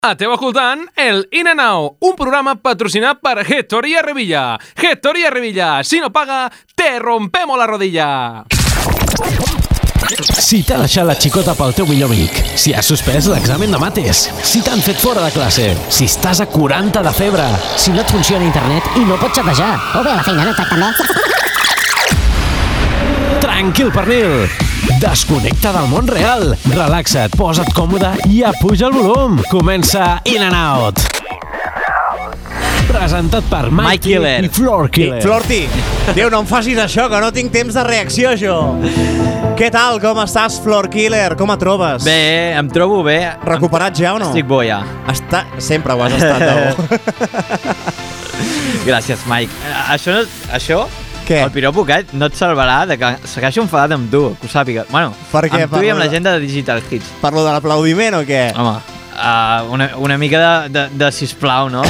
Esteu escoltant el In and Out, un programa patrocinat per Gestoria Revilla. Gestoria Revilla, si no paga, te rompemos la rodilla. Si t'ha deixat la xicota pel teu millor amic, si has suspès l'examen de mates, si t'han fet fora de classe, si estàs a 40 de febre, si no et funciona internet i no pots xatejar, o bé a la feina no et tracten bé. Tranquil, pernil! Desconnecta del món real, relaxa't, posa't còmode i apuja el volum. Comença In and Out. Presentat per Mike Killer i Floor Killer. Florty, tio, no em facis això, que no tinc temps de reacció, jo. Què tal, com estàs, Floor Killer? Com et trobes? Bé, em trobo bé. Recuperat ja o no? Estic bo ja. Sempre ho has estat, bo. Gràcies, Mike. Això... Què? El piropo aquest no et salvarà de que segueixo enfadat amb tu, que ho sàpiga. Bueno, per què? amb tu i amb la gent de Digital Hits. Per lo de l'aplaudiment o què? Home, una mica de sisplau, no?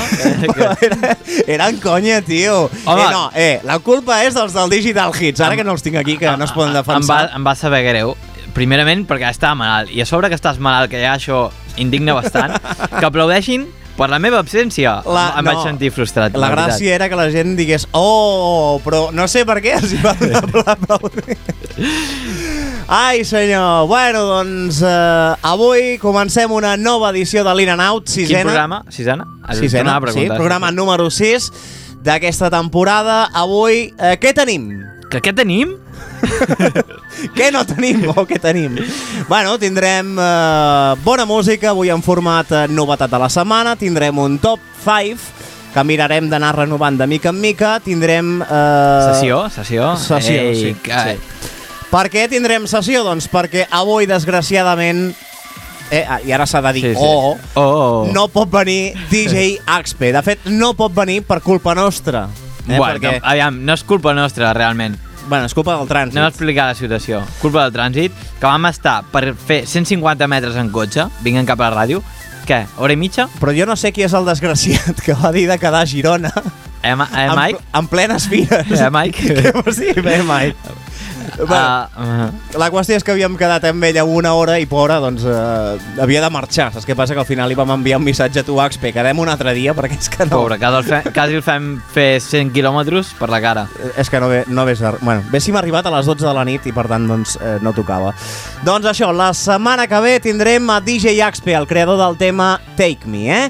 Era en conya, tio. Home. La culpa és dels del Digital Hits, ara que no els tinc aquí, que no es poden defensar. Em va saber greu. Primerament perquè estava malalt, i a sobre que estàs malalt, que ja això indigna bastant, que aplaudeixin per la meva absència. Em vaig sentir frustrat. La gràcia era que la gent digués però no sé per què els va donar l'aplaudiment. Ai, senyor. Bueno, doncs avui comencem una nova edició de l'In and Out, sisena. Quin programa? Sisena? Sí, programa número 6 d'aquesta temporada. Avui, què tenim? Què tenim? Què no tenim o què tenim? Bueno, tindrem bona música, avui en format novetat de la setmana, tindrem un top 5 que mirarem d'anar renovant de mica en mica, tindrem... Sessió, sí. Per què tindrem sessió? Doncs perquè avui, desgraciadament, i ara s'ha de dir no pot venir DJ Axpe. De fet, no pot venir per culpa nostra. Bueno, aviam, no és culpa nostra, realment. Bueno, és culpa del trànsit. Anem a explicar la situació. Culpa del trànsit, que vam estar per fer 150 metres en cotxe, vinguent cap a la ràdio. Què, hora i mitja? Però jo no sé qui és el desgraciat que va dir de quedar a Girona. Mike? En plenes fires. Mike? Què vols dir? Mike. La qüestió és que havíem quedat amb ella una hora i pobra, doncs, havia de marxar. Saps què passa? Que al final li vam enviar un missatge a tu, Axpe, quedem un altre dia, perquè és que no... Pobre, quasi el fem fer 100 quilòmetres per la cara. És que no ves... Bueno, véssim arribat a les 12 de la nit i per tant, doncs, no tocava. Doncs això, la setmana que ve tindrem a DJ Axpe, el creador del tema Take Me,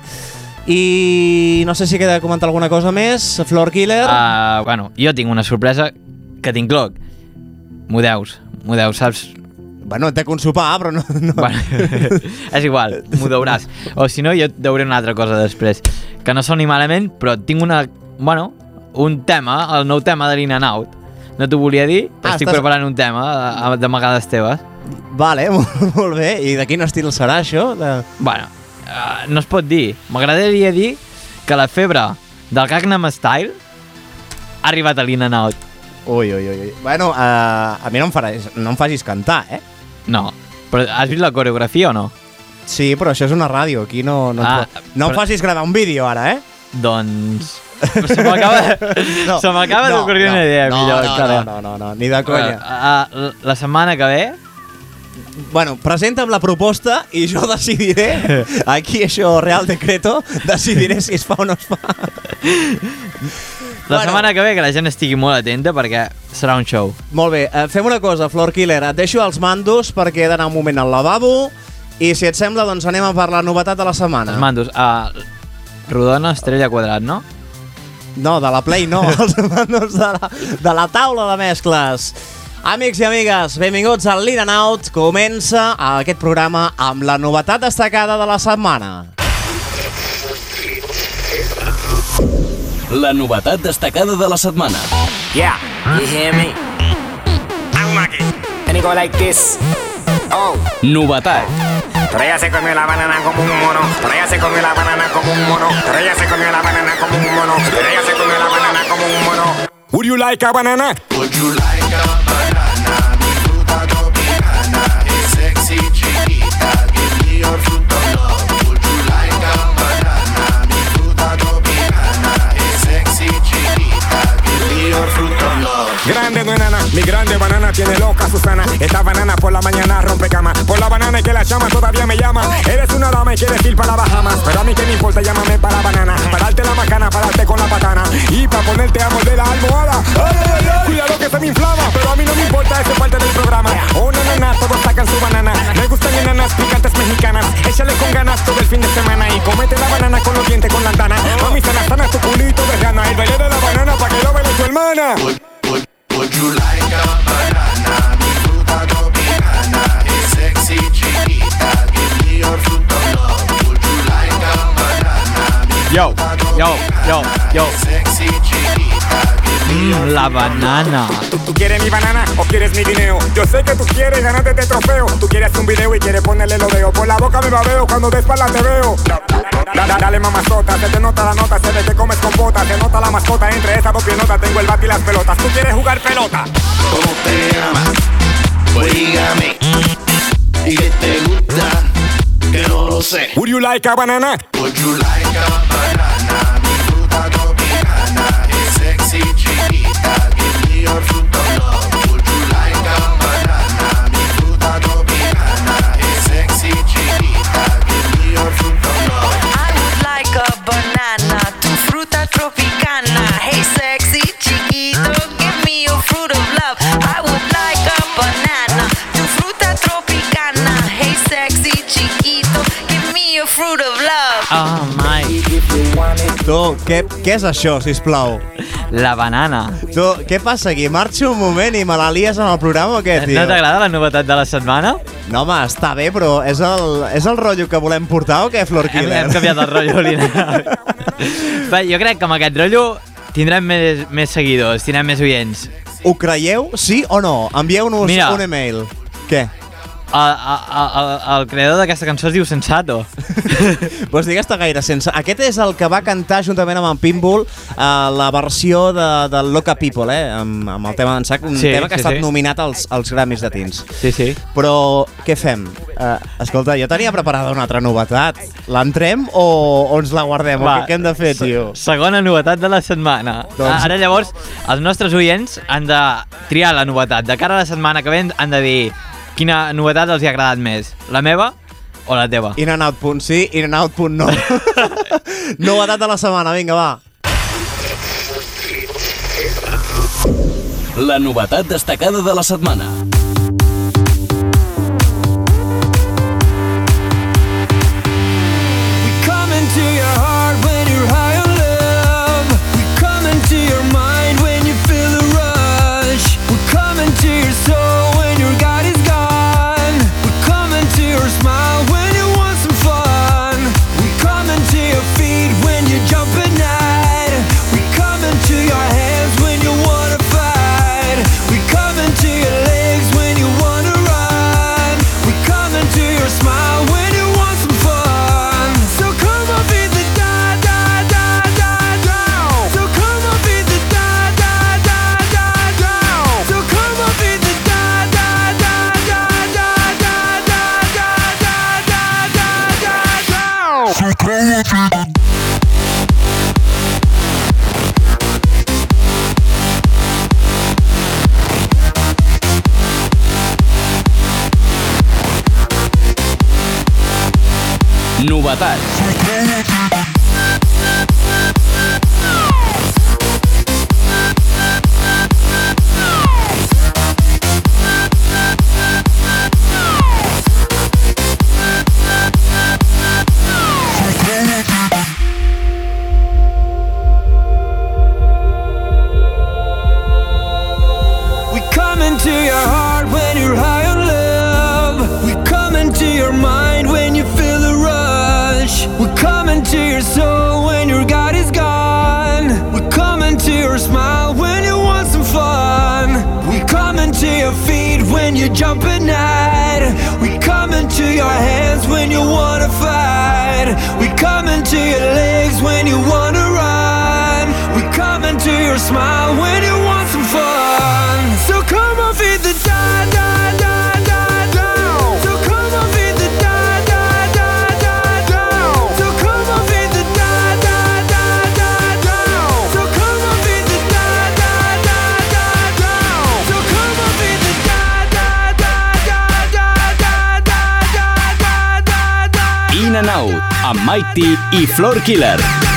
I no sé si queda de comentar alguna cosa més, Floor Killer. Bueno, jo tinc una sorpresa que t'incloc. M'ho deus, saps? Bueno, té un sopar, però no... Bueno, és igual, m'ho deuràs. O si no, jo et deuré una altra cosa després. Que no soni malament, però tinc un tema, el nou tema de l'In and Out. No t'ho volia dir, però estic preparant un tema d'amagades teves. Vale, molt bé. I de quin estil serà això? Bueno, no es pot dir. M'agradaria dir que la febre del Gangnam Style ha arribat a l'In and Out. Ui. Bueno, a mi no em facis cantar, No, però has vist la coreografia o no? Sí, però això és una ràdio, aquí no em facis gravar un vídeo ara, Doncs... Se m'acaba d'ocorrir una idea millor. No, ni de conya. La setmana que ve... Bueno, presenta'm la proposta i jo decidiré, aquí això Real Decreto, decidiré si es fa o no es fa. La setmana que ve que la gent estigui molt atenta perquè serà un show. Molt bé, fem una cosa, Floor Killer, et deixo els mandos perquè he d'anar un moment al lavabo i si et sembla doncs anem a per la novetat de la setmana. Els mandos, rodona, estrella, quadrat, no? No, de la Play no, els mandos de la taula de mescles. Amics i amigues, benvinguts al l'In and Out. Comença aquest programa amb la novetat destacada de la setmana. La novetat destacada de la setmana. Yeah, you hear me? I'm Maggie. And it go like this. Oh. Novetat. Pero ella se comió la banana como un mono. Pero ella se comió la banana como un mono. Pero ella se comió la banana como un mono. Pero ella se comió la banana como un mono. Would you like a banana? Would you like a banana? Mi fruta tropicana es sexy, chiquita. Give me your fruit of love. Would you like a banana? Mi fruta tropicana es sexy, chiquita. Give me your fruit of love. Grande no enana, mi grande banana tiene loca Susana. Esta banana por la mañana rompe cama. Por la banana hay que la la chama todavía me llama. Eres una dama y quieres ir para Bahamas, pero a mí que me importa, llámame para banana. Para darte la macana, para darte con la patana y para ponerte a morder la almohada. Ay, ay, ay, cuidado que se me inflama, pero a mí no me importa, eso es parte del programa. Oh, na, todos sacan su banana. Me gustan enanas picantes mexicanas. Échale con ganas todo el fin de semana y comete la banana con los dientes con lantana. Mami, sana tu culito de rana. El baile de la banana pa' que lo baile tu hermana. Would you like a banana? Mi fruta tropicana es sexy chiquita. Give me your fruit of love. Would you like a banana? Mi fruta tropicana es sexy chiquita. La banana. ¿Tú quieres mi banana o quieres mi guineo? Yo sé que tú quieres ganarte este trofeo. Tú quieres un video y quieres ponerle lo veo. Por la boca me babeo, cuando de espalda te veo. Dale mamazota, se te nota la nota. Se ve que comes compota, se nota la mascota. Entre esas dos piernotas tengo el bate y las pelotas. ¿Tú quieres jugar pelota? ¿Cómo te llamas? Pues dígame. ¿Y qué te gusta? Que no lo sé. Would you like a banana? Would you like a banana? Mi fruta tropicana es sexy chiquita. Give me your fruit of love. Would you like a banana? Mi fruta tropicana es sexy chiquita. Give me your fruit of love. I would like a banana, tu fruta tropicana. Hey sexy chiquito, give me your fruit of love. I would like a banana, tu fruta tropicana. Hey sexy chiquito, give me your fruit of love. Oh my. Tu, què és això, sisplau? La banana. Tu, què passa aquí? Marxo un moment i me la lies en el programa o què, tio? No t'agrada la novetat de la setmana? No, home, està bé, però és el rotllo que volem portar o què, Flor Killer? Hem canviat el rotllo, Lina. Jo crec que amb aquest rotllo tindrem més seguidors, tindrem més oients. Ho creieu? Sí o no? Envieu-nos un email. Què? El creador d'aquesta cançó es diu Sensato. Pues digues-te gaire sense. Aquest és el que va cantar juntament amb en Pitbull la versió del Loca People, amb el tema d'en Sac, un tema que ha estat nominat als Grammys de Teens. Sí. Però què fem? Escolta, jo tenia preparada una altra novetat. L'entrem o ens la guardem? Va, què hem de fer, tio? Segona novetat de la setmana. Ara llavors, els nostres oients han de triar la novetat. De cara a la setmana que ve han de dir quina novetat els hi ha agradat més, la meva o la teva? In and out punt sí, in and out punt no. Novetat de la setmana, vinga, va. La novetat destacada de la setmana. We come into your heart when you're high on love. We come into your mind when you feel the rush. We come into your soul when your God is gone. We come into your smile when you want some fun. We come into your feet when you jump at night. We come into your hands when you wanna fight. We come into your legs when you wanna run. We come into your smile when you want some fun. So come on, beat the da da da da down. So come on, beat the da da da da down. So come on, beat the da da da da da da da da da da down. So come on, beat the Novetats. We come into your heart when you're high on love. We come into your mind when you feel the rush. We come into your soul when your God is gone. We come into your smile when you want some fun. We come into your feet when you jump at night. We come into your hands when you wanna fight. We come into your legs when you wanna run. We come into your smile when you want some fun. So come on, feed the da da da da down. So come on, feed the da da da da down. So come on, feed the da da da da down. So come on, feed the da da da da down. So come on, feed the da da da da da da da amb Mighty i Floor Killer.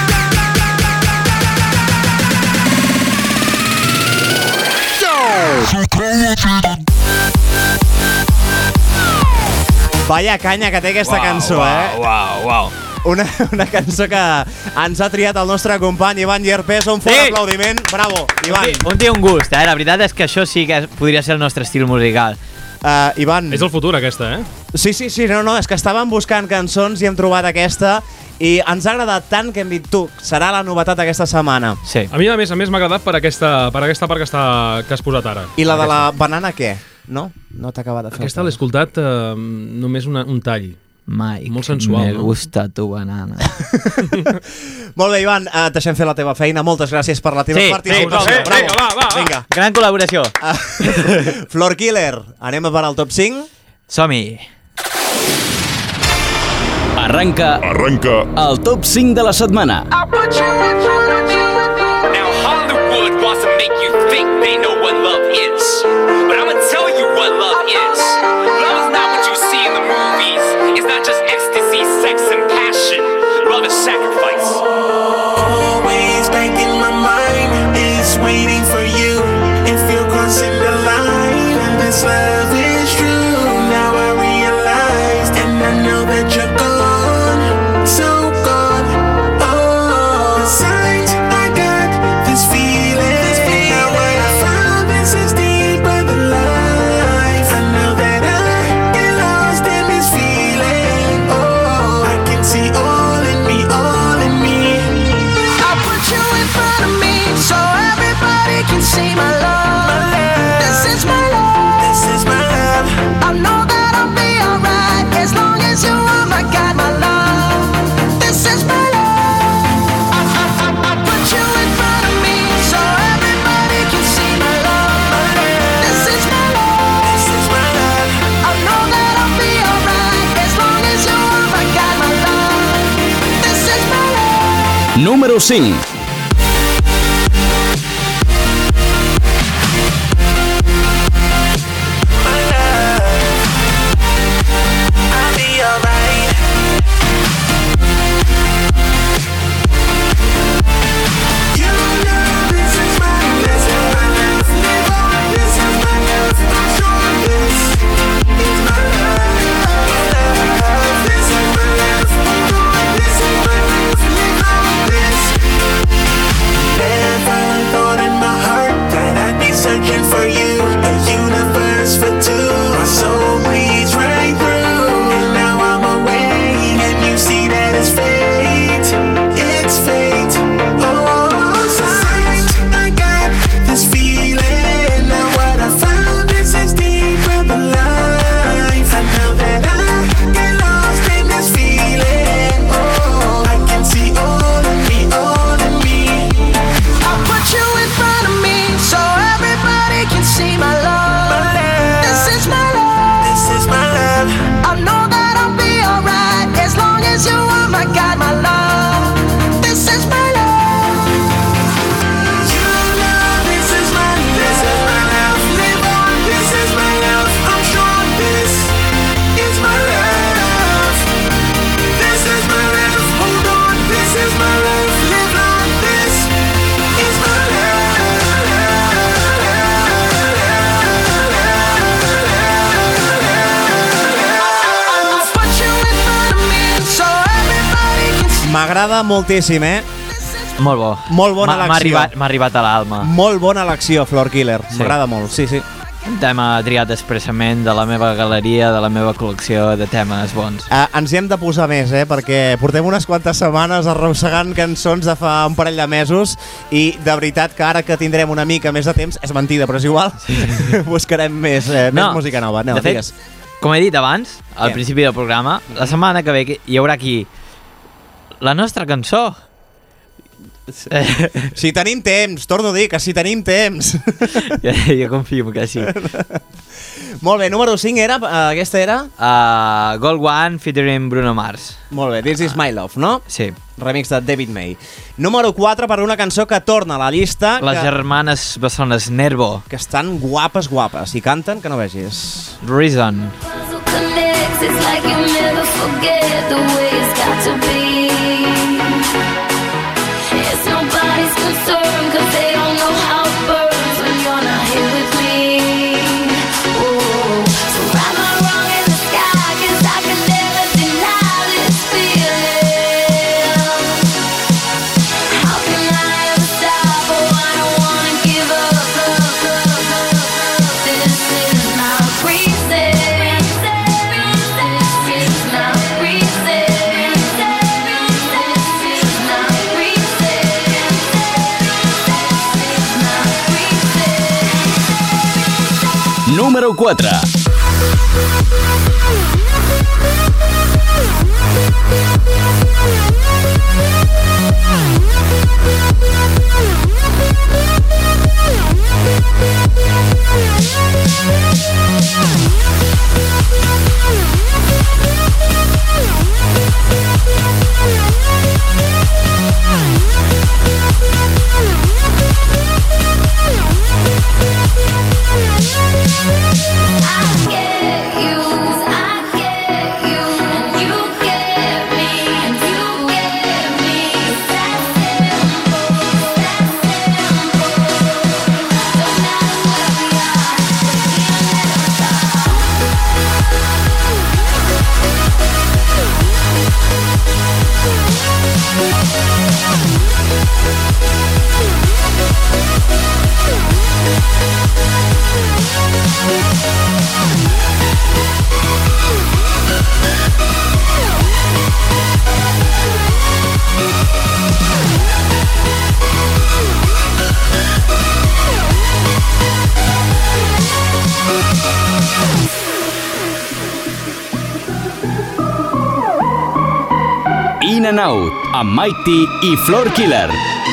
Vaya canya que té aquesta cançó, Uau. Una cançó que ens ha triat el nostre company Ivan Llerpés. Un fort aplaudiment. Bravo, Ivan. Un té un gust, La veritat és que això sí que podria ser el nostre estil musical. Ivan... És el futur, aquesta, Sí, no, és que estàvem buscant cançons i hem trobat aquesta i ens ha agradat tant que hem dit, tu, serà la novetat aquesta setmana. Sí. A mi, a més m'ha agradat per aquesta part que has posat ara. I la de la banana, què? No? No t'ha acabat de fer. Aquesta l'he escoltat només un tall. Mike, molt sensual, me gusta tu banana. Molt bé, Ivan, et deixem fer la teva feina. Moltes gràcies per la teva participació. Bravo. Vinga. Gran col·laboració. Floor Killer, anem a per al top 5? Som-hi. Arranca el top 5 de la setmana. Now Hollywood wants to make you think they know what love is, but I'm gonna tell you what love is. Love is not what you see in the movies. It's not just ecstasy, sex, and passion. Love is sacrifice. Always back in my mind is waiting for you. If you're crossing the line and this love is true, now I realize and I know that you're gone, so gone. Oh, the signs I got, this feeling. Now what I found, this is deeper than life. I know that I get lost in this feeling. Oh, I can see all in me, all in me. I'll put you in front of me so everybody can see my love. This is my love. This is my love. I know that I'll be alright as long as you are my guide, my love. This is my love. I'll put you in front of me so everybody can see my love. This is my love. This is my love. I know that I'll be alright as long as you are my guide, my love. This is my love. Número 5. I'll be alright. You know this is my love. Live on, this is my love. I'm sure this is my love. This is my love. Hold on, this is my love. Live on this. Never thought in my heart that I'd be searching for you. A universe for two. My soul bleeds right through. And now I'm awake and you see that it's fate. It's fate. Oh, signs I got this feeling. Now what I found is deeper than life. I know that I get lost in this feeling. Oh, I can see all in me, all in me. I'll put you in front of me so everybody can see my love. This is my love. This is my love. I know that I'll be alright as long as you are my guide, my love. This is my love. You know this is my love. Live on, this is my love. I'm sure this is my love. This is my love. Hold on, this is my love. Live on, this is my I'll put you in front of me so everybody can see. M'agrada moltíssim, Molt bo. Molt bona M'ha elecció. m'ha arribat a l'alma. Molt bona elecció, Floor Killer. Sí. M'agrada molt, sí. Un tema triat expressament de la meva galeria, de la meva col·lecció de temes bons. Ens hi hem de posar més, perquè portem unes quantes setmanes arrossegant cançons de fa un parell de mesos i de veritat que ara que tindrem una mica més de temps, és mentida, però és igual, buscarem més música nova. No, de fet, digues. com he dit abans, al Què? principi del programa, la setmana que ve hi haurà aquí la nostra cançó. Si tenim temps, torno a dir que si tenim temps. Jo confio que sí. Molt bé, número 5 era, aquesta era? Gold One featuring Bruno Mars. Molt bé, This Is My Love, no? Sí. Remix de David May. Número 4 per una cançó que torna a la llista. Les germanes bessones Nervo. Que estan guapes, guapes. I canten que no vegis. Reason. It's like you never forget the way it's got to be. 104. In and Out, amb Mighty i Floor Killer.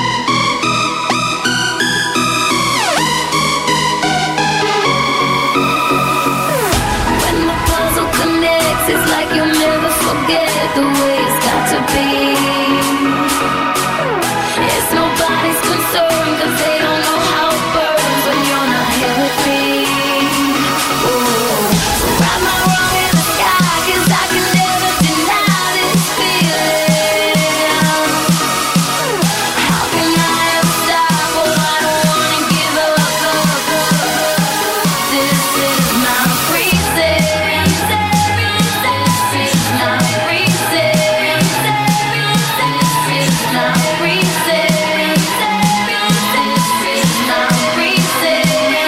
When the puzzle connects, it's like you'll never forget the way it's got to be. It's nobody's concern, 'cause they don't know how it burns when you're not here with me. Ooh. So write my wrong in the sky, 'cause I can never deny this feeling. How can I ever stop? Oh, I don't wanna give up. This is my reason. This is my reason. This is my reason. This is my reason.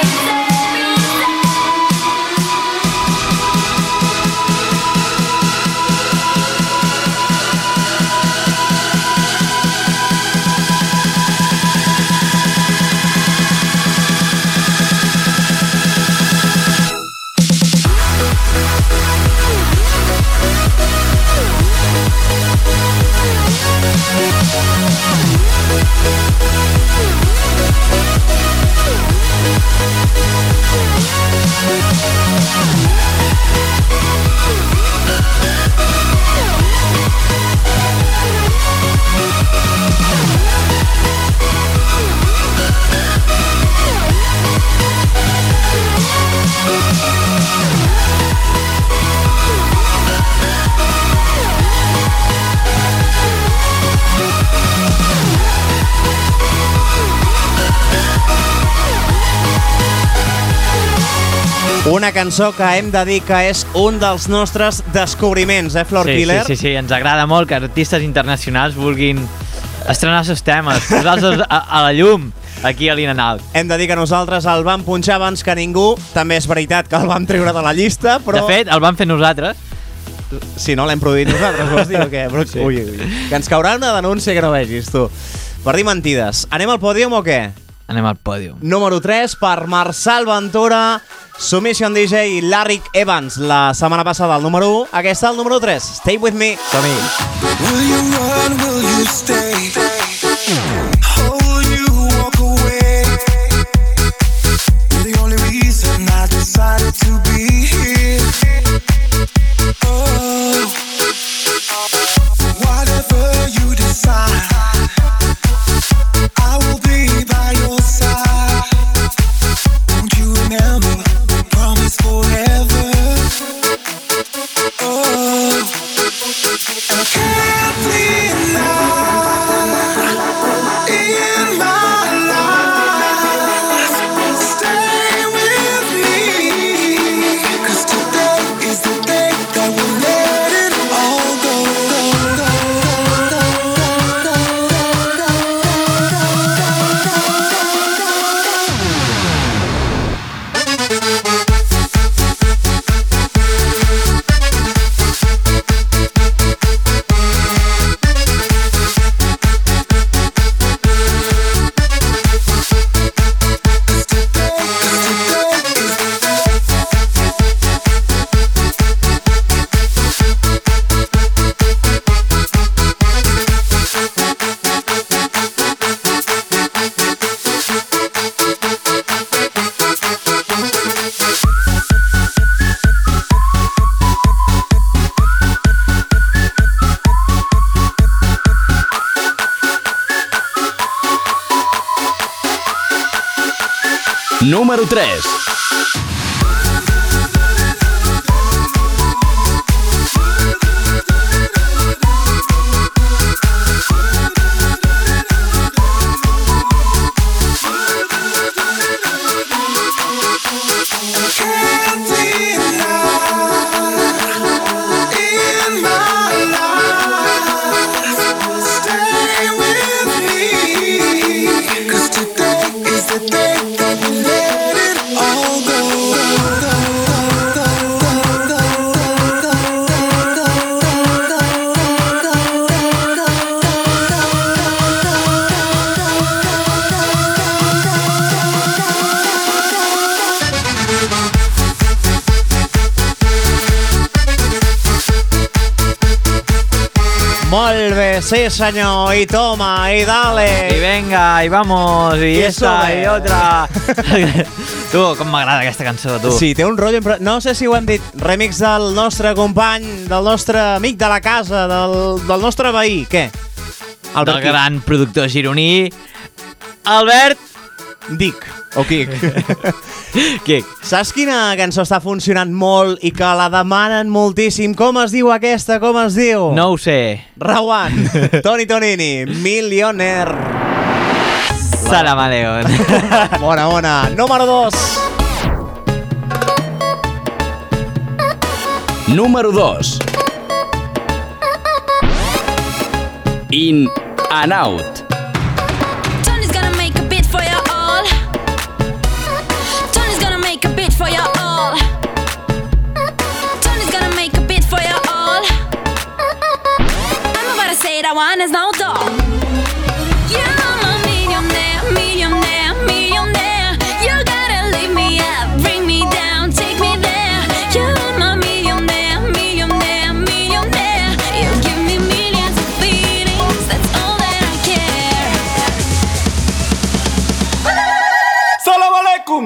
Una cançó que hem de dir que és un dels nostres descobriments, Floor Killer? Sí, ens agrada molt que artistes internacionals vulguin estrenar els seus temes, posar-los a la llum aquí a l'In and Out. Hem de dir que nosaltres el vam punxar abans que ningú, també és veritat que el vam treure de la llista, però... De fet, el vam fer nosaltres. Si no, l'hem produït nosaltres, vols dir o què? Però... Sí. Ui, que ens caurà una denúncia que no vegis, tu. Per dir mentides. Anem al pòdium o què? Anem al pòdium. Número 3 per Marçal Ventura, Submission DJ i Larrick Evans. La setmana passada el número 1, aquesta el número 3. Stay with me. Som-hi. Will you run, will you stay? Or will you walk away? You're the only reason I decided to be here. Oh, whatever you decide, I will be by your side. Won't you remember, promise forever. Oh, and I can't leave now. Número 3. Molt bé, sí senyor, i toma, i dale. I venga, i vamos, i esta, i otra. Tu, com m'agrada aquesta cançó, tu. Sí, té un rotllo... No sé si ho hem dit, remix del nostre company, del nostre amic de la casa, del nostre veí, què? Del gran productor gironí, Albert... Dic, o Quic. Quic. Saps quina cançó està funcionant molt i que la demanen moltíssim? Com es diu aquesta? Com es diu? No ho sé. Rawan, Toni Tonini, Millionaire. Salama León. Bona, bona. Número 2. Número 2. In and Out. Tony's gonna make a beat for you all. Tony's gonna make a beat for you all. Tony's gonna make a beat for you all. I'm about to say that one is no dog. Yeah, I'm a millionaire, millionaire, millionaire. You gotta lift me up, bring me down, take me there. Yeah, I'm a millionaire, millionaire, millionaire. You give me millions of feelings, that's all that I care. Salam alaikum.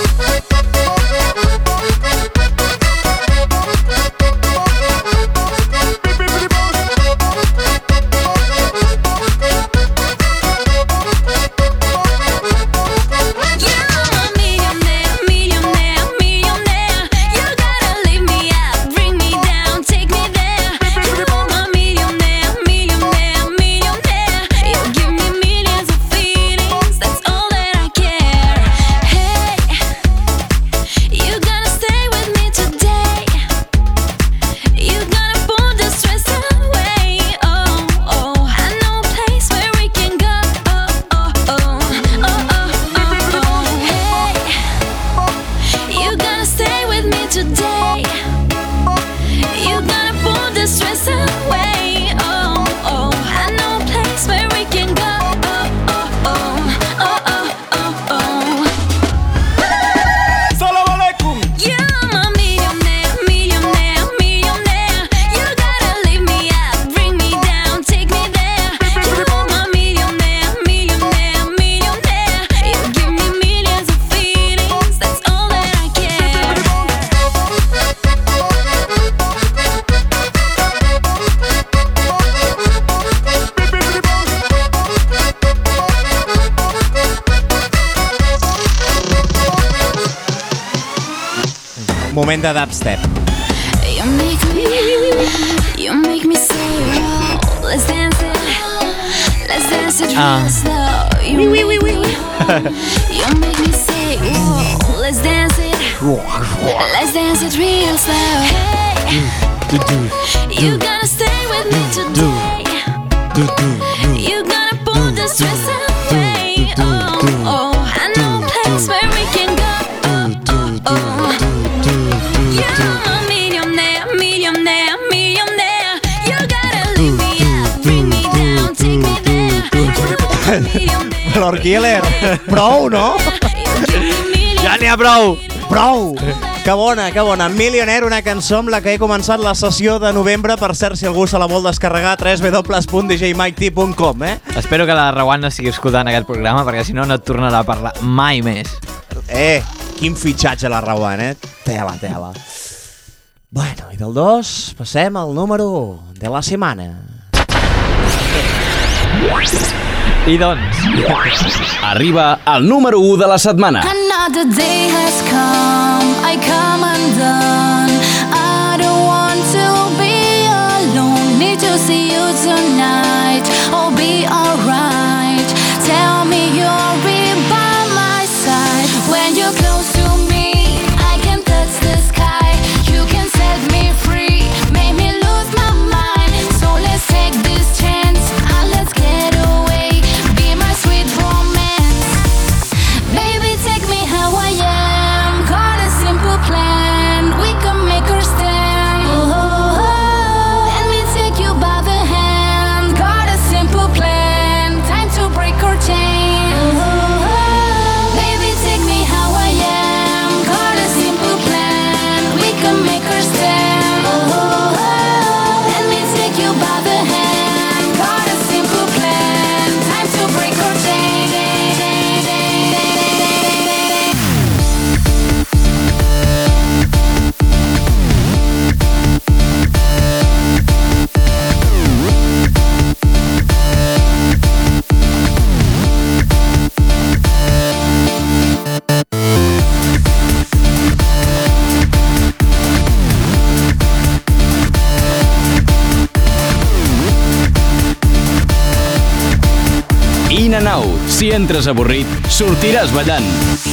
Moment de dubstep. You make me say, oh, let's dance it real slow. You make me say, oh, let's dance it real slow. Hey, you gotta stay with me today. You gotta pull the stress away. Oh, I know a place where we can go. You're a millionaire, millionaire, millionaire. You gotta lift me up, bring me down, take me there. Lord Killer, prou, no? Ja n'hi ha prou! Prou! Que bona, que bona. Millionaire, una cançó amb la que he començat la sessió de novembre. Per cert, si algú se la vol descarregar, www.djmikety.com, Espero que la Rawan no estigui escoltant aquest programa, perquè si no, no et tornarà a parlar mai més. Quin fitxatge la Rawan, Tela, tela. Bueno, i del 2 passem al número 1 de la setmana. I doncs... Arriba al número 1 de la setmana. I know Another day has come, I come undone. I don't want to be alone. Need to see you tonight. I'll be alright. Tell me you'll be by my side. When you're close to me, I can touch the sky. You can set me free, make me lose my mind. So let's take this chance and let's get away. Be my sweet romance. Baby, take me how I am. Got a simple plan. We can make her stand. Let me take you by the hand. Got a simple plan. Time to break her chain. Baby, take me how I am. Got a simple plan. We can make her stand. Let me take you by the hand. Got a simple plan. Time to break her chain. In and Out. Si entres avorrit, sortiràs ballant.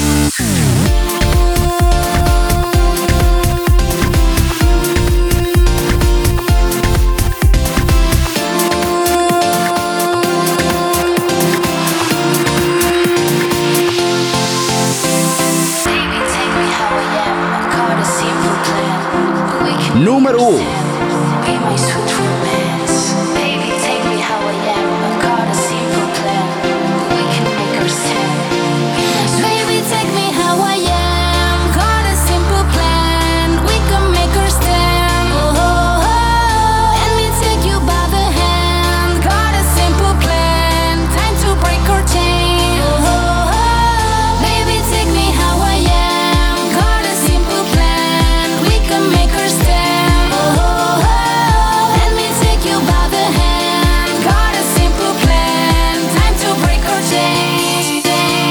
Número 1. Be my sweet romance. Baby, take me how I am. I've got a simple plan. We can make her stand. Baby, take me how I am. Got a simple plan. We can make her stand. Let me take you by the hand. Got a simple plan. Time to break her chain. Baby, take me how I am. Got a simple plan. We can make her stand. Let me take you by the hand. Got a simple plan. Time to break her chain.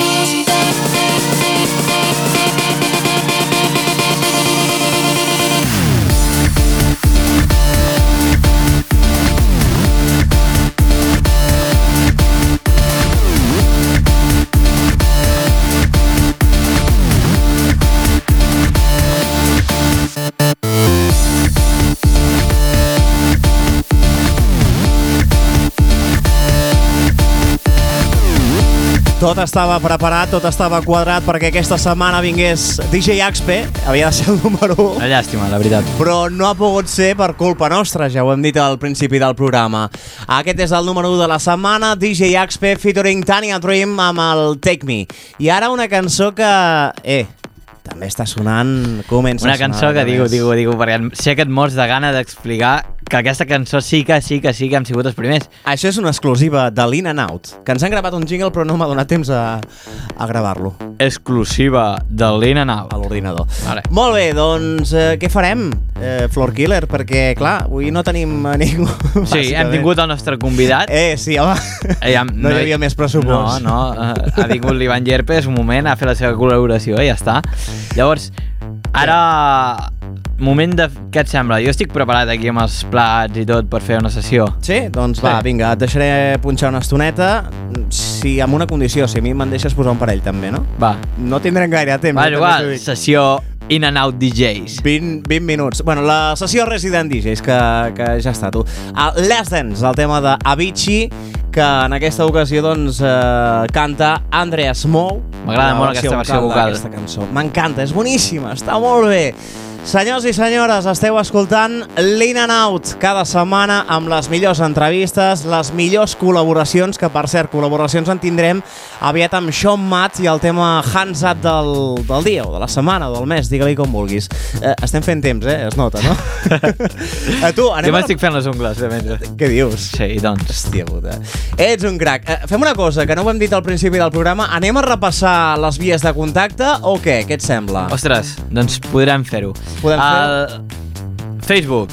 Tot estava preparat, tot estava quadrat perquè aquesta setmana vingués DJ Axpe, havia de ser el número 1. Una llàstima, la veritat. Però no ha pogut ser per culpa nostra, ja ho hem dit al principi del programa. Aquest és el número 1 de la setmana, DJ Axpe featuring Tanya Dream amb el Take Me. I ara una cançó que... també està sonant, comença Una a sonar. cançó que digo, perquè sé que et mors de gana d'explicar que aquesta cançó sí que hem sigut els primers. Això és una exclusiva de l'In and Out, que ens han gravat un jingle però no m'ha donat temps a gravar-lo. Exclusiva de l'In and Out. A l'ordinador. Vale. Molt bé, doncs què farem, Floor Killer? Perquè, clar, avui no tenim ningú. Sí, hem tingut el nostre convidat. Sí, home, no hi havia més pressupost. No, ha vingut l'Ivan Llerpes un moment a fer la seva col·laboració i ja està. Llavors, ara... Moment de... Què et sembla? Jo estic preparat aquí amb els plats i tot per fer una sessió. Sí? Doncs va, vinga, et deixaré punxar una estoneta, sí, amb una condició, si a mi me'n deixes posar un parell també, no? Va. No tindrem gaire temps. Va, igual, sessió In and Out DJs. 20 minuts. Bueno, la sessió Resident DJs, que ja està, tu. Last Dance, el tema d'Avicii, que en aquesta ocasió doncs canta Andrea Small. M'agrada molt aquesta versió vocal. Aquesta cançó. M'encanta, és boníssima, està molt bé. Senyors i senyores, esteu escoltant l'In and Out cada setmana amb les millors entrevistes, les millors col·laboracions, que per cert, col·laboracions en tindrem aviat amb Sean Matt i el tema Hands Up del dia, o de la setmana, o del mes, digue-li com vulguis. Estem fent temps, es nota, no? Tu, anem jo m'estic fent les ungles, de Què dius? Sí, doncs. Hòstia puta. Ets un crac. Fem una cosa, que no ho hem dit al principi del programa. Anem a repassar les vies de contacte o què? Què et sembla? Ostres, doncs podrem fer-ho. Podem fer? Facebook.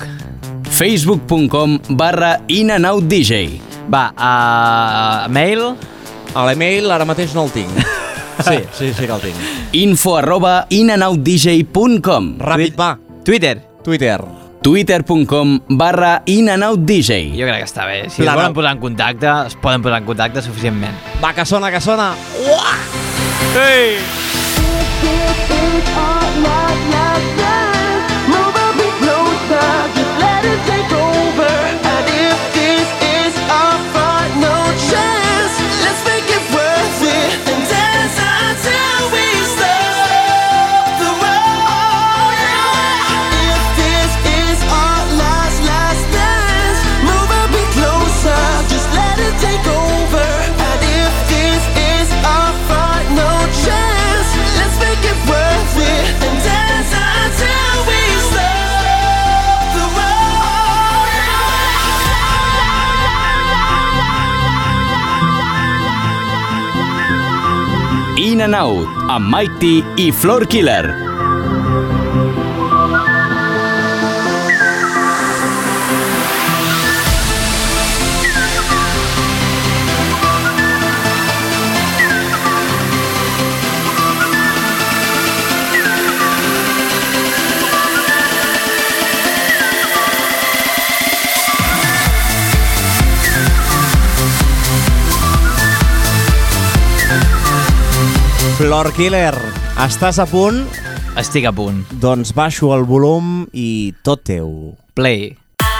facebook.com/inandoutdj. Va, mail. A l'email ara mateix no el tinc. Sí que el tinc. info@inandoutdj.com. Ràpid, va. Twitter. twitter.com/inandoutdj. Jo crec que està bé. Si es volen posar en contacte, es poden posar en contacte suficientment. Va, que sona. Uah! Ei! In and Out, amb Mike T i Floor Killer. Floor Killer, estàs a punt? Estic a punt. Doncs baixo el volum i tot teu. Play.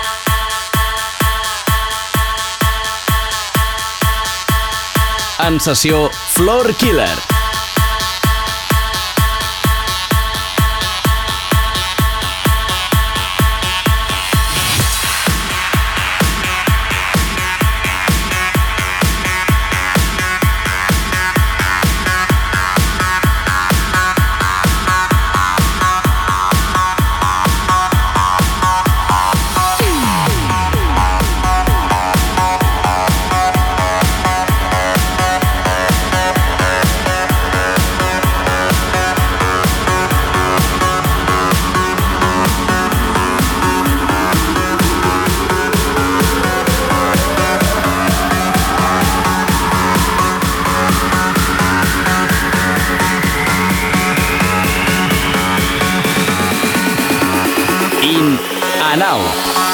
En sessió Floor Killer. In and Out.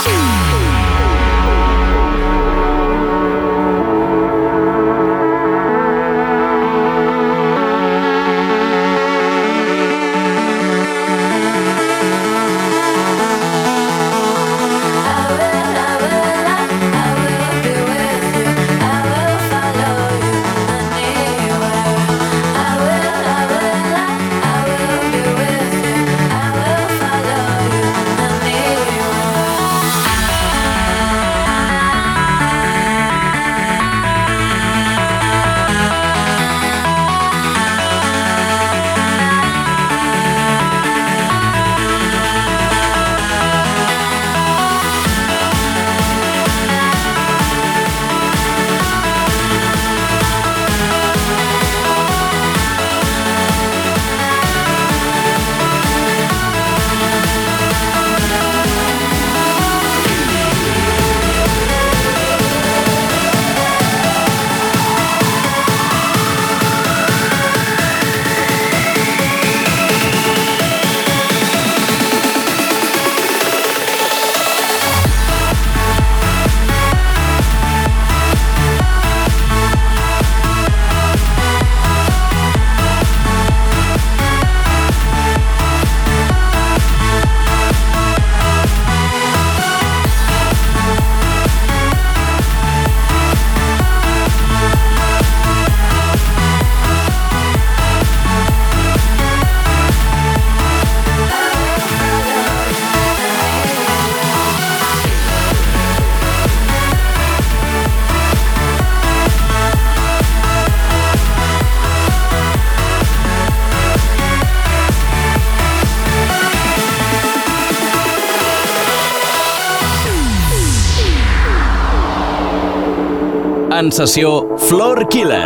En sessió Floor Killer.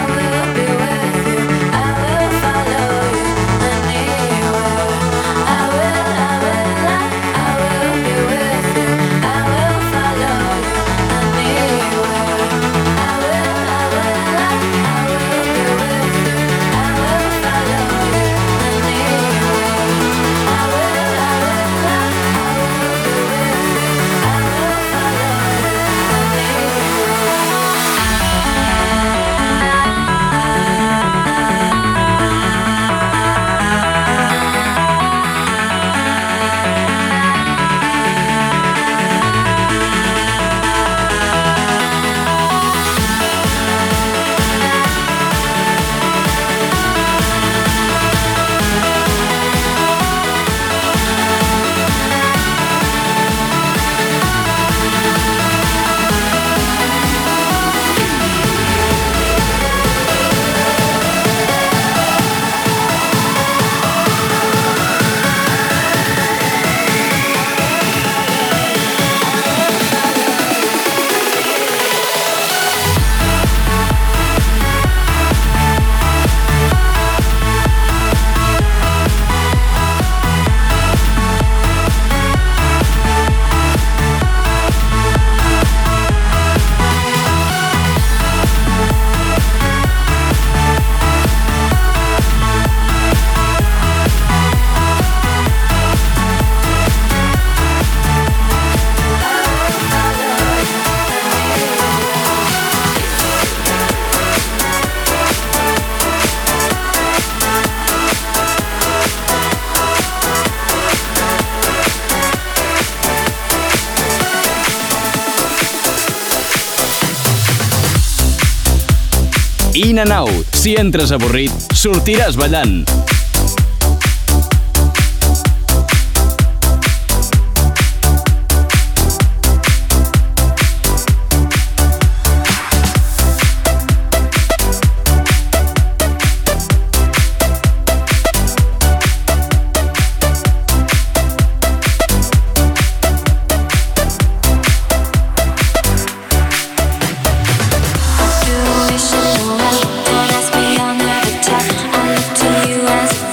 I In and Out. Si entres avorrit, sortiràs ballant. Don't ask me, I'll never tell. I look to you as a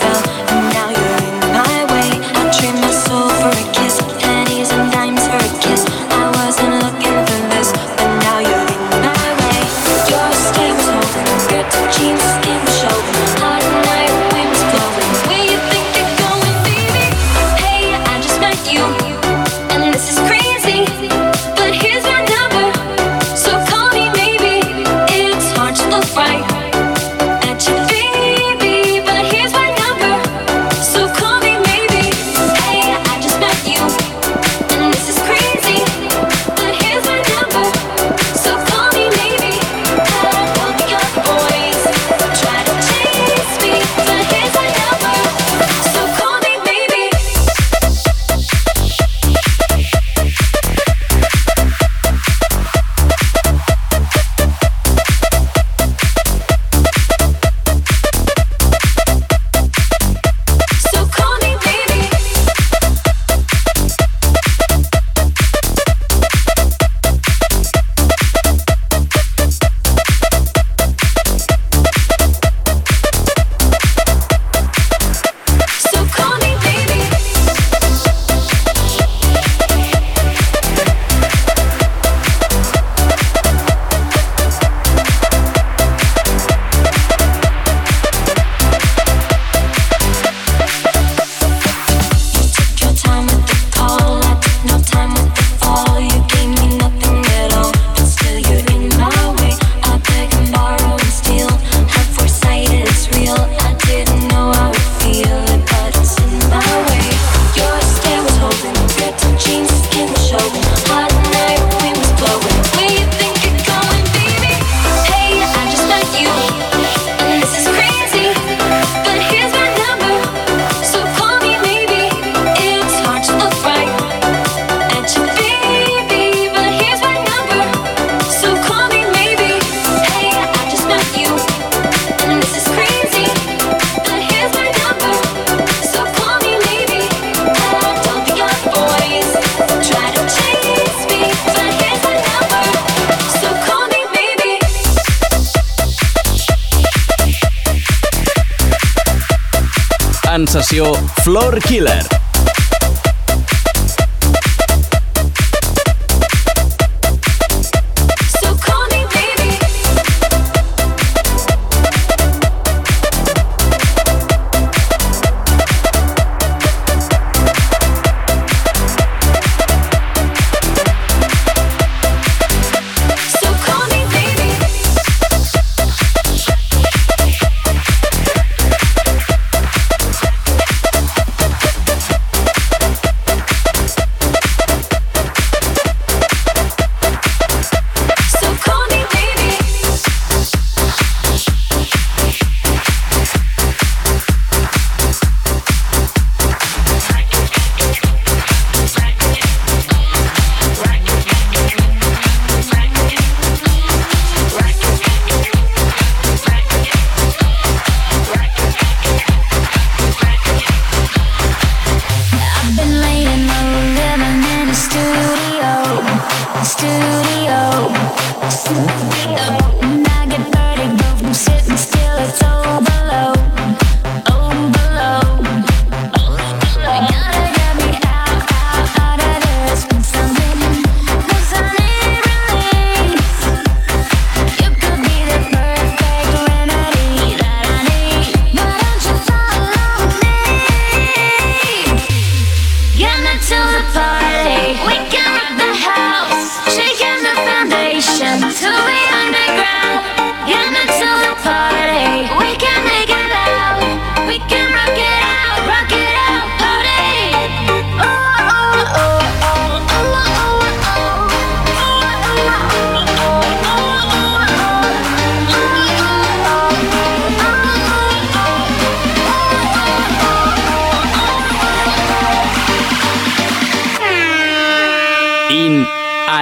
en sessió Floor Killer.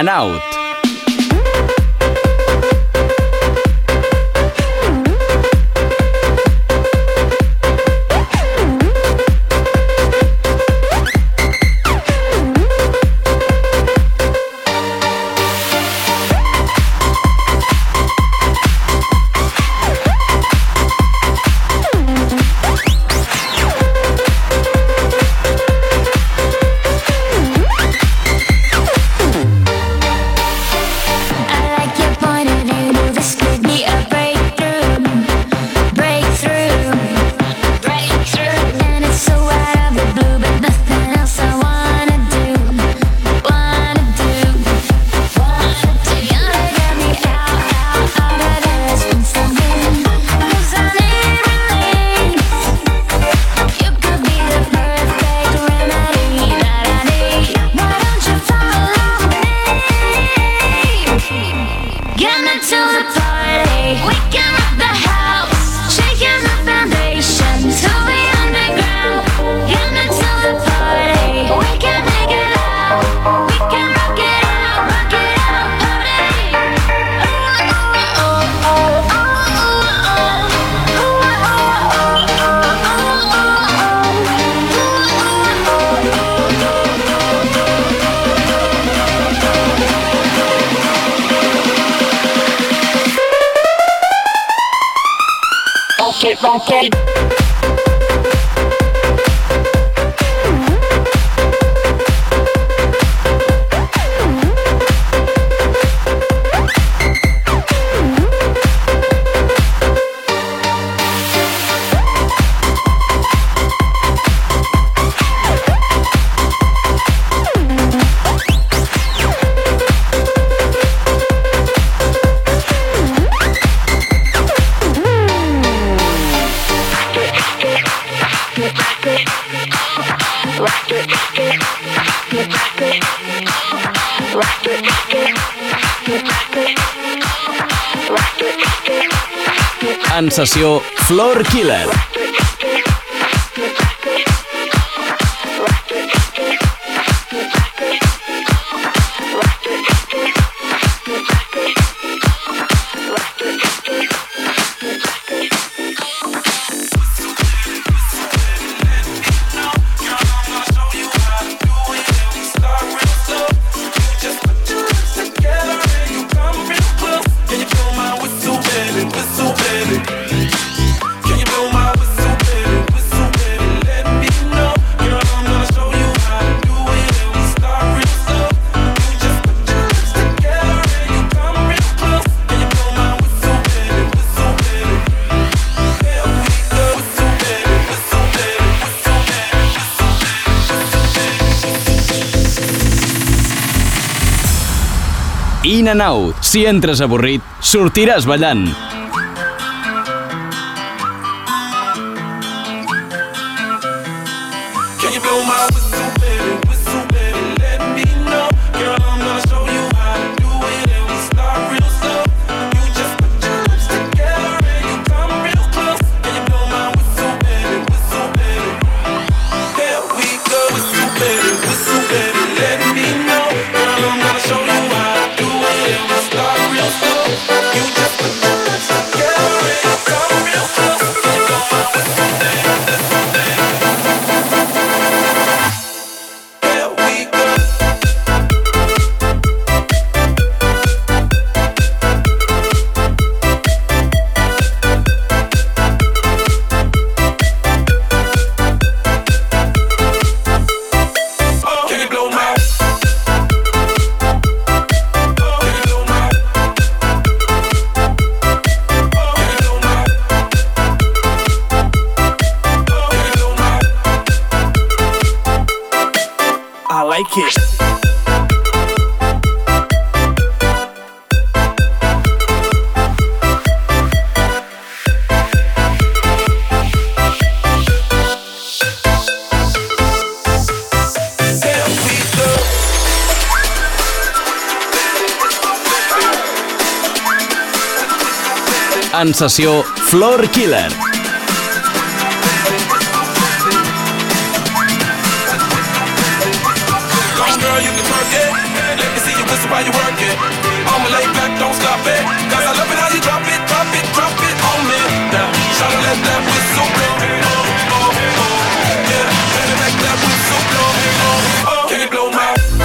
and Out. En sessió Floor Killer. In and Out. Si entres avorrit, sortiràs ballant. En sessió Floor Killer. while you work it. I'ma lay back, don't stop it. Cause I love it how you drop it, drop it, drop it on me. Now, shout out, let that whistle blow. Oh, oh, oh. Yeah, better make that whistle blow. Oh, oh. Can you blow my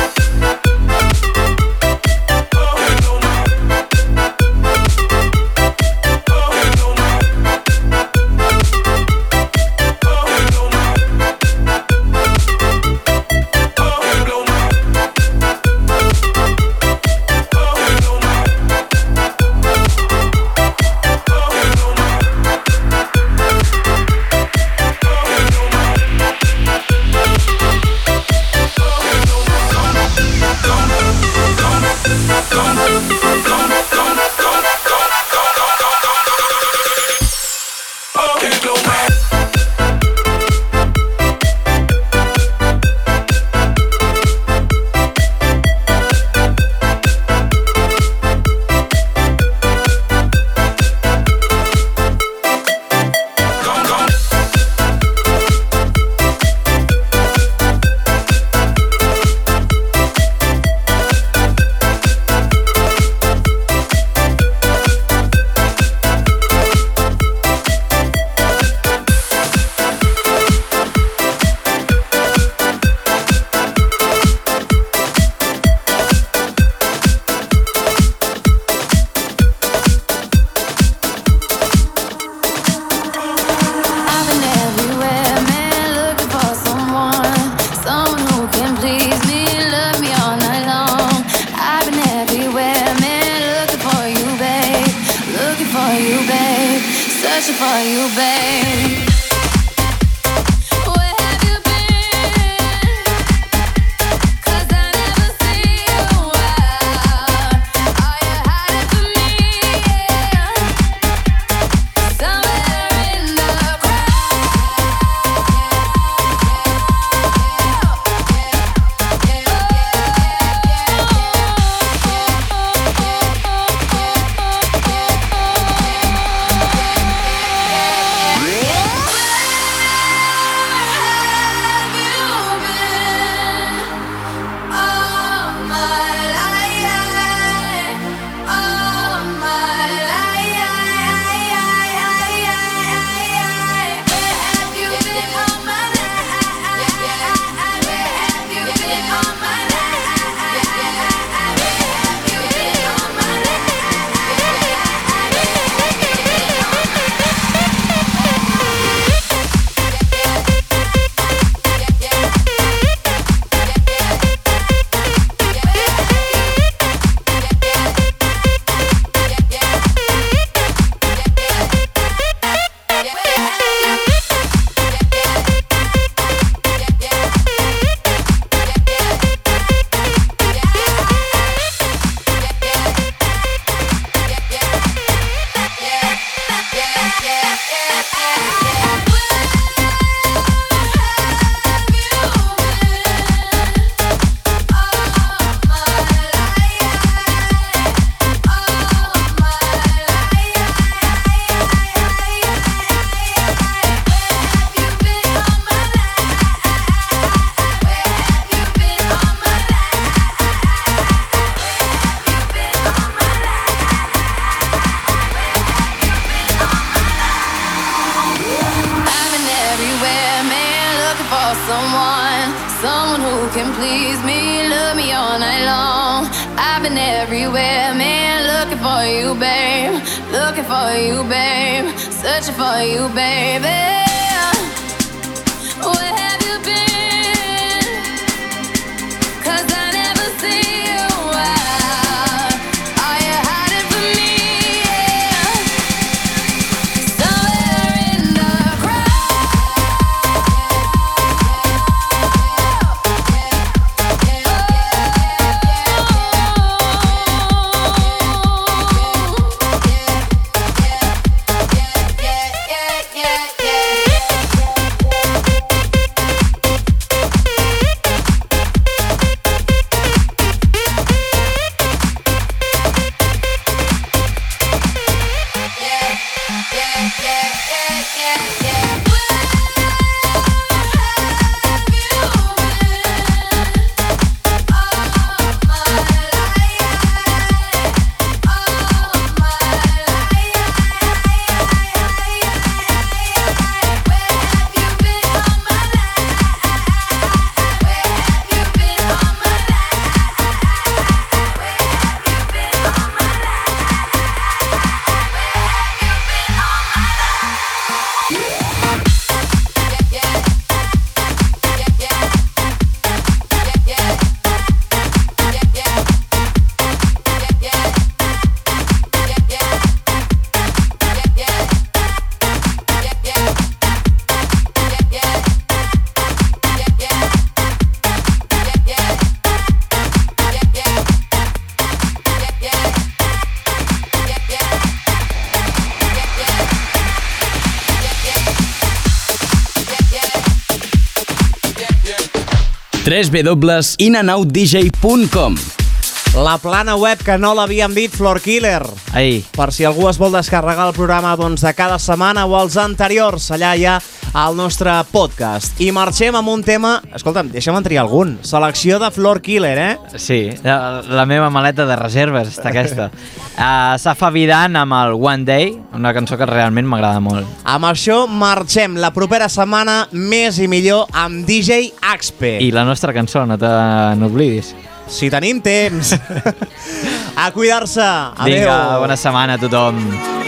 Someone who can please me, love me all night long. I've been everywhere, man, looking for you, babe. Looking for you, babe. Searching for you, baby. Where have you been? 'Cause I never see you out. Are you hiding from me? Yeah. Somewhere in the crowd. www.inandoutdj.com. La plana web que no l'havíem dit, Floor Killer. Ai. Per si algú es vol descarregar el programa doncs, de cada setmana o els anteriors, allà hi ha el nostre podcast. I marxem amb un tema... Escolta'm, deixa'm triar algun. Selecció de Floor Killer, eh? Sí, la meva maleta de reserves està aquesta. Safa Vidan amb el One Day, una cançó que realment m'agrada molt. Amb això marxem la propera setmana més i millor amb DJ Axpe. I la nostra cançó, n'oblidis. Si tenim temps. A cuidar-se. Adéu. Vinga, bona setmana a tothom.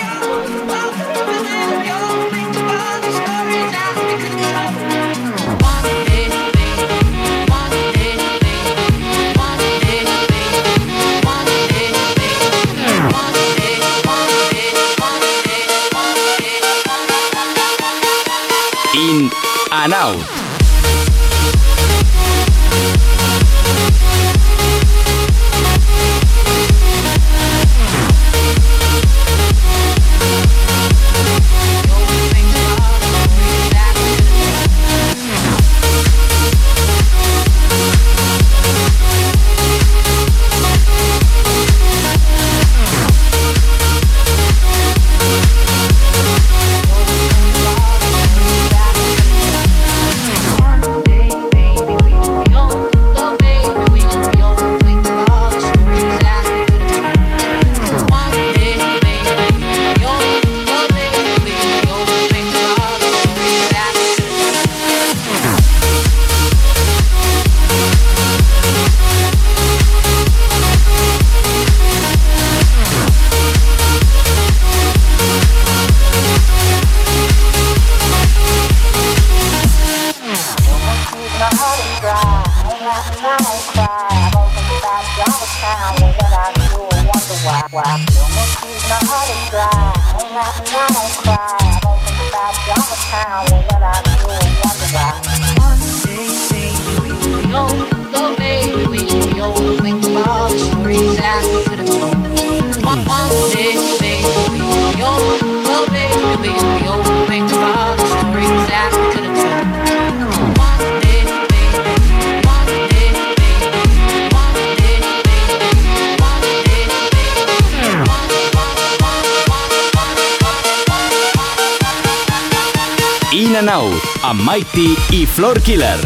In and Out. In and Out, amb Mike T i Floor Killer.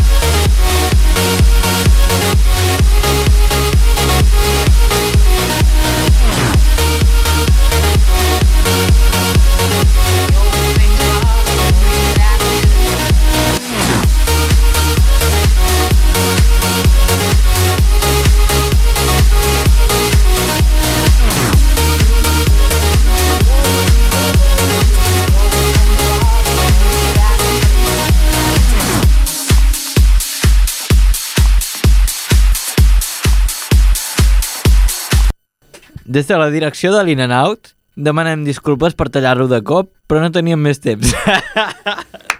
Des de la direcció de l'In and Out demanem disculpes per tallar-lo de cop, però no teníem més temps.